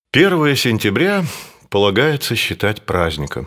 1 сентября полагается считать праздником.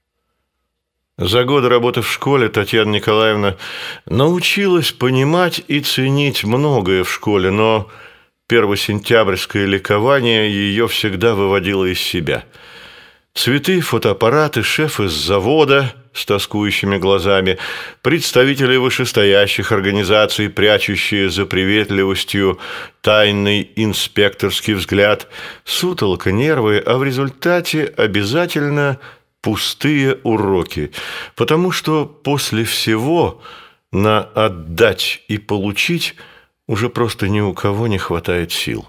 За годы работы в школе Татьяна Николаевна научилась понимать и ценить многое в школе, но первосентябрьское ликование ее всегда выводило из себя. Цветы, фотоаппараты, шеф из завода с тоскующими глазами, представители вышестоящих организаций, прячущие за приветливостью тайный инспекторский взгляд, сутолока, нервы, а в результате обязательно пустые уроки, потому что после всего на отдать и получить уже просто ни у кого не хватает сил.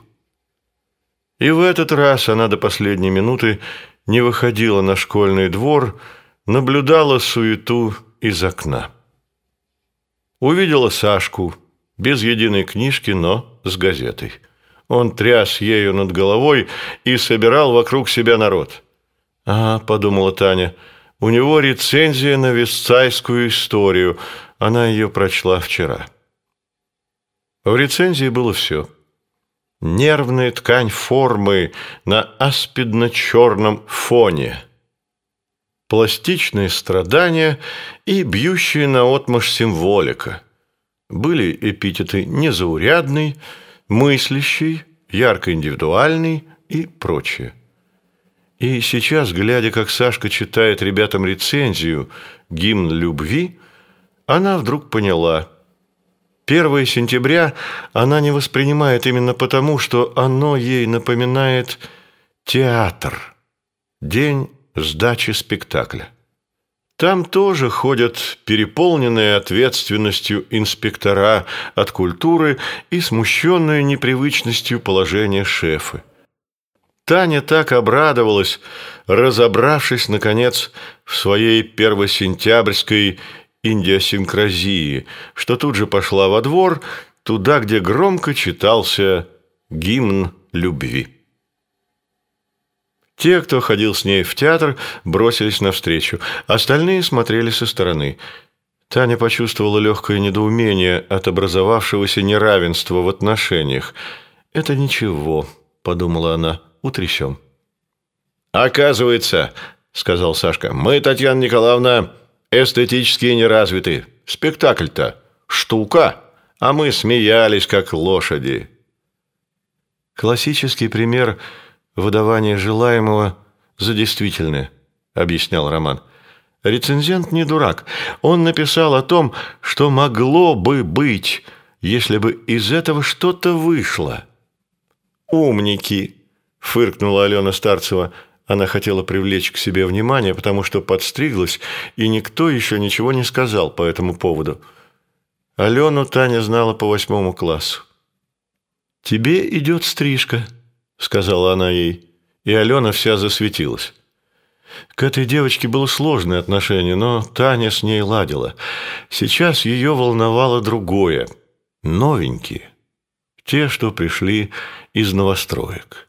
И в этот раз она до последней минуты не выходила на школьный двор, наблюдала суету из окна. Увидела Сашку, без единой книжки, но с газетой. Он тряс ею над головой и собирал вокруг себя народ. «А, — подумала Таня, — у него рецензия на Вестсайскую историю, она ее прочла вчера». В рецензии было все. Нервная ткань формы на аспидно-черном фоне, пластичные страдания и бьющая наотмашь символика. Были эпитеты «незаурядный», «мыслящий», «ярко-индивидуальный» и прочее. И сейчас, глядя, как Сашка читает ребятам рецензию «Гимн любви», она вдруг поняла – 1 сентября она не воспринимает именно потому, что оно ей напоминает театр, день сдачи спектакля. Там тоже ходят переполненные ответственностью инспектора от культуры и смущенные непривычностью положения шефы. Таня так обрадовалась, разобравшись, наконец, в своей первосентябрьской идиосинкразии, что тут же пошла во двор, туда, где громко читался гимн любви. Те, кто ходил с ней в театр, бросились навстречу, остальные смотрели со стороны. Таня почувствовала легкое недоумение от образовавшегося неравенства в отношениях. «Это ничего», — подумала она, — «утрясем». «Оказывается, — сказал Сашка, — мы, Татьяна Николаевна, эстетически неразвиты. Спектакль-то штука, а мы смеялись, как лошади». «Классический пример выдавания желаемого за действительное», — объяснял Роман. «Рецензент не дурак. Он написал о том, что могло бы быть, если бы из этого что-то вышло». «Умники», — фыркнула Алена Старцева. Она хотела привлечь к себе внимание, потому что подстриглась, и никто еще ничего не сказал по этому поводу. Алену Таня знала по 8 классу. «Тебе идет стрижка», — сказала она ей, и Алена вся засветилась. К этой девочке было сложное отношение, но Таня с ней ладила. Сейчас ее волновало другое. Новенькие. Те, что пришли из новостроек.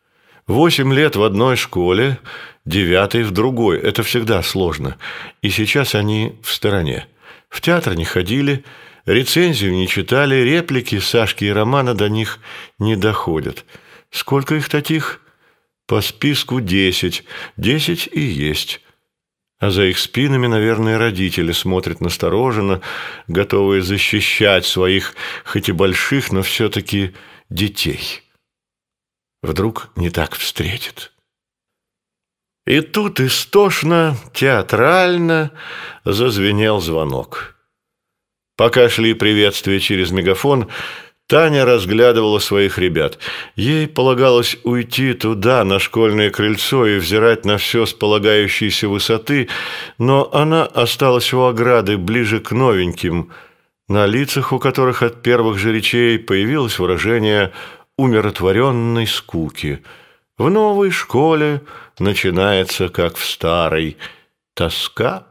8 лет в одной школе, 9 в другой. Это всегда сложно. И сейчас они в стороне. В театр не ходили, рецензию не читали, реплики Сашки и Романа до них не доходят. Сколько их таких? По списку 10. 10 и есть. А за их спинами, наверное, родители смотрят настороженно, готовые защищать своих, хоть и больших, но все-таки детей. Вдруг не так встретит. И тут истошно, театрально зазвенел звонок. Пока шли приветствия через мегафон, Таня разглядывала своих ребят. Ей полагалось уйти туда, на школьное крыльцо, и взирать на все с полагающейся высоты, но она осталась у ограды, ближе к новеньким, на лицах у которых от первых же речей появилось выражение умиротворенной скуки. В новой школе начинается, как в старой, тоска.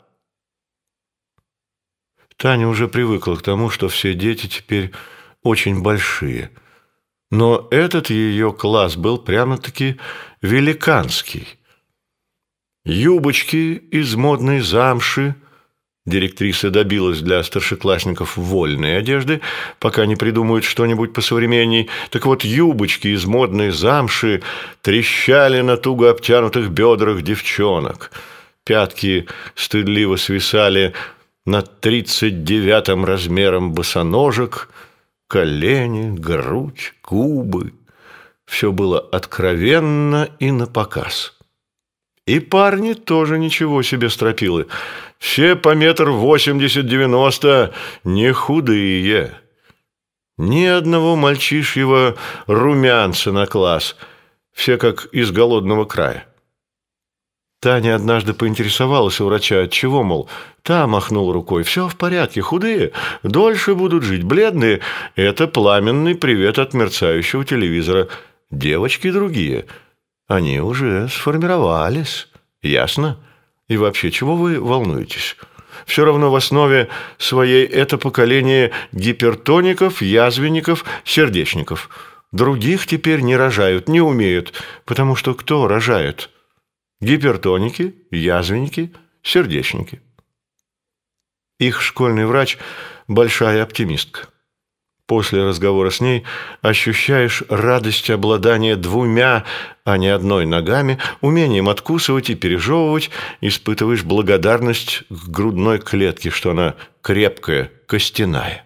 Таня уже привыкла к тому, что все дети теперь очень большие. Но этот ее класс был прямо-таки великанский. Юбочки из модной замши, Директриса добилась для старшеклассников вольной одежды, пока не придумают что-нибудь посовременней. Так вот, юбочки из модной замши трещали на туго обтянутых бедрах девчонок. Пятки стыдливо свисали над 39-м размером босоножек, колени, грудь, губы. Все было откровенно и напоказ. И парни тоже ничего себе стропилы. Все по 1,80–90 м, не худые. Ни одного мальчишьего румянца на класс. Все как из голодного края. Таня однажды поинтересовалась у врача, отчего, мол, та махнул рукой. Все в порядке, худые, дольше будут жить, бледные. Это пламенный привет от мерцающего телевизора. Девочки другие, они уже сформировались, ясно? И вообще, чего вы волнуетесь? Все равно в основе своей это поколение гипертоников, язвенников, сердечников. Других теперь не рожают, не умеют, потому что кто рожает? Гипертоники, язвенники, сердечники. Их школьный врач – большая оптимистка. После разговора с ней ощущаешь радость обладания двумя, а не одной ногами, умением откусывать и пережевывать, испытываешь благодарность к грудной клетке, что она крепкая, костяная.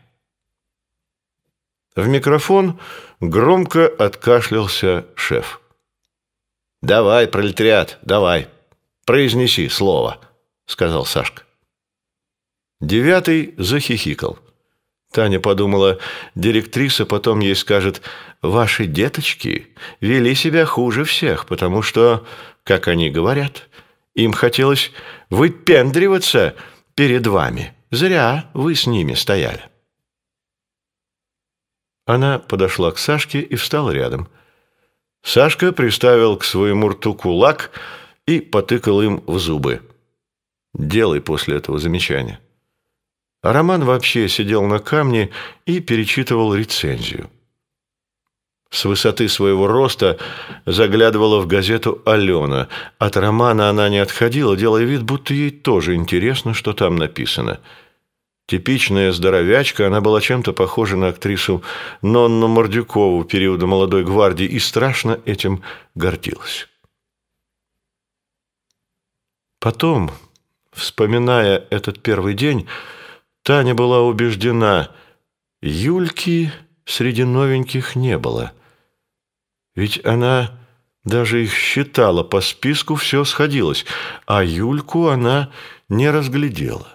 В микрофон громко откашлялся шеф. «Давай, пролетариат, давай, произнеси слово», — сказал Сашка. 9-й захихикал. Таня подумала, директриса потом ей скажет: «Ваши деточки вели себя хуже всех, потому что, как они говорят, им хотелось выпендриваться перед вами. Зря вы с ними стояли». Она подошла к Сашке и встала рядом. Сашка приставил к своему рту кулак и потыкал им в зубы. «Делай после этого замечание». А Роман вообще сидел на камне и перечитывал рецензию. С высоты своего роста заглядывала в газету Алена. От романа она не отходила, делая вид, будто ей тоже интересно, что там написано. Типичная здоровячка, она была чем-то похожа на актрису Нонну Мордюкову периода «Молодой гвардии» и страшно этим гордилась. Потом, вспоминая этот первый день, Таня была убеждена, Юльки среди новеньких не было. Ведь она даже их считала, по списку все сходилось, а Юльку она не разглядела.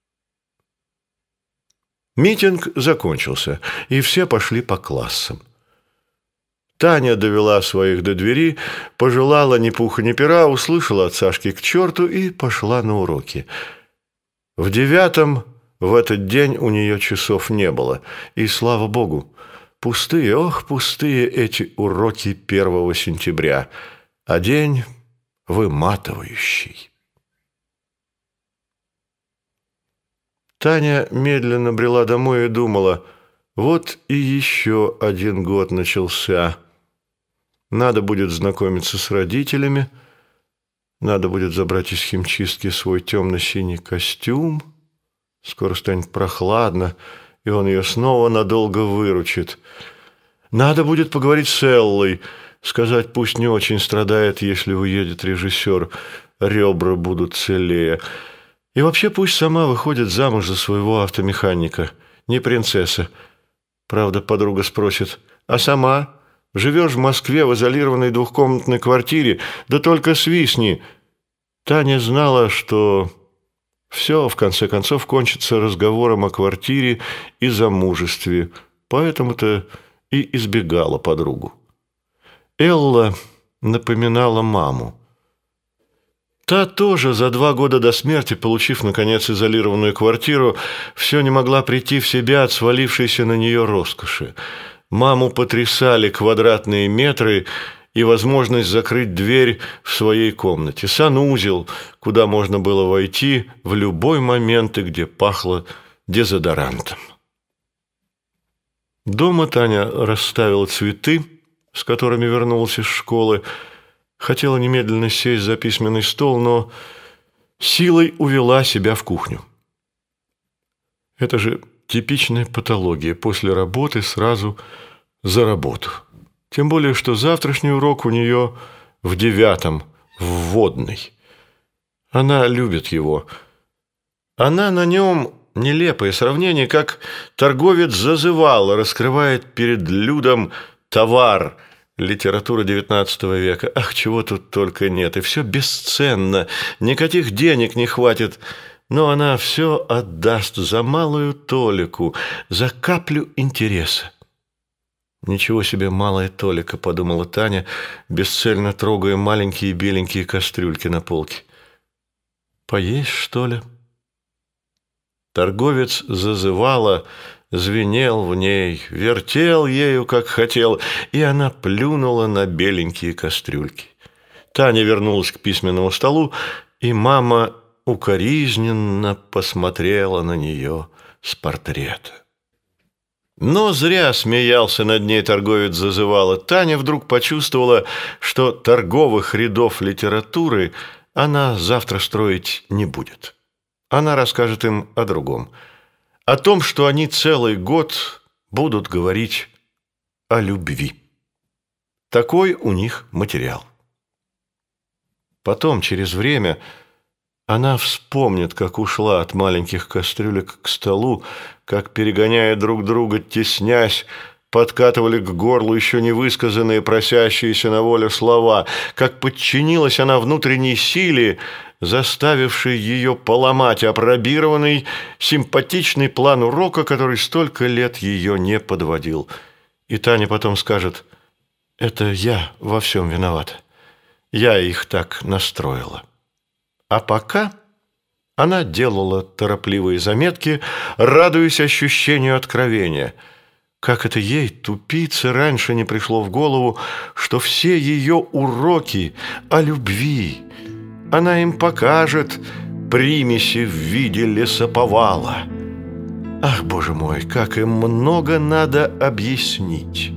Митинг закончился, и все пошли по классам. Таня довела своих до двери, пожелала ни пуха ни пера, услышала от Сашки к черту и пошла на уроки. В 9-м в этот день у нее часов не было, и, слава богу, пустые, ох, пустые эти уроки 1 сентября, а день выматывающий. Таня медленно брела домой и думала, вот и еще один год начался. Надо будет знакомиться с родителями, надо будет забрать из химчистки свой темно-синий костюм. Скоро станет прохладно, и он ее снова надолго выручит. Надо будет поговорить с Эллой, сказать, пусть не очень страдает, если уедет режиссер, ребра будут целее. И вообще пусть сама выходит замуж за своего автомеханика, не принцесса. Правда, подруга спросит, а сама? Живешь в Москве в изолированной двухкомнатной квартире, да только свистни. Таня знала, что все, в конце концов, кончится разговором о квартире и замужестве, поэтому-то и избегала подругу. Элла напоминала маму. Та тоже за 2 года до смерти, получив, наконец, изолированную квартиру, все не могла прийти в себя от свалившейся на нее роскоши. Маму потрясали квадратные метры и возможность закрыть дверь в своей комнате, санузел, куда можно было войти в любой момент и где пахло дезодорантом. Дома Таня расставила цветы, с которыми вернулась из школы, хотела немедленно сесть за письменный стол, но силой увела себя в кухню. Это же типичная патология после работы сразу за работу. Тем более, что завтрашний урок у нее в 9, вводный. Она любит его. Она на нем, нелепое сравнение, как торговец зазывал, раскрывает перед людом товар. Литература XIX века. Ах, чего тут только нет. И все бесценно. Никаких денег не хватит. Но она все отдаст за малую толику, за каплю интереса. «Ничего себе малая толика», — подумала Таня, бесцельно трогая маленькие беленькие кастрюльки на полке. «Поесть, что ли?» Торговец зазывала, звенел в ней, вертел ею, как хотел, и она плюнула на беленькие кастрюльки. Таня вернулась к письменному столу, и мама укоризненно посмотрела на нее с портрета. Но зря смеялся над ней торговец зазывала. Таня вдруг почувствовала, что торговых рядов литературы она завтра строить не будет. Она расскажет им о другом. О том, что они целый год будут говорить о любви. Такой у них материал. Потом, через время, она вспомнит, как ушла от маленьких кастрюлек к столу, как, перегоняя друг друга, теснясь, подкатывали к горлу еще не высказанные, просящиеся на волю слова, как подчинилась она внутренней силе, заставившей ее поломать апробированный, симпатичный план урока, который столько лет ее не подводил. И Таня потом скажет: «Это я во всем виновата. Я их так настроила». А пока она делала торопливые заметки, радуясь ощущению откровения. Как это ей, тупице, раньше не пришло в голову, что все ее уроки о любви она им покажет примеси в виде лесоповала. Ах, Боже мой, как им много надо объяснить.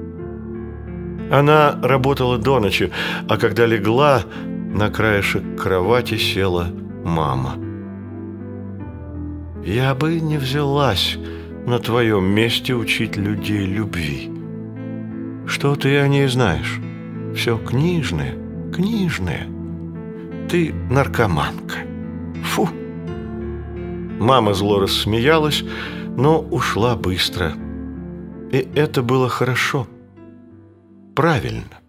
Она работала до ночи, а когда легла, на краешек кровати села мама. «Я бы не взялась на твоем месте учить людей любви. Что ты о ней знаешь? Все книжное, книжное. Ты наркоманка. Фу!» Мама зло рассмеялась, но ушла быстро. И это было хорошо, правильно.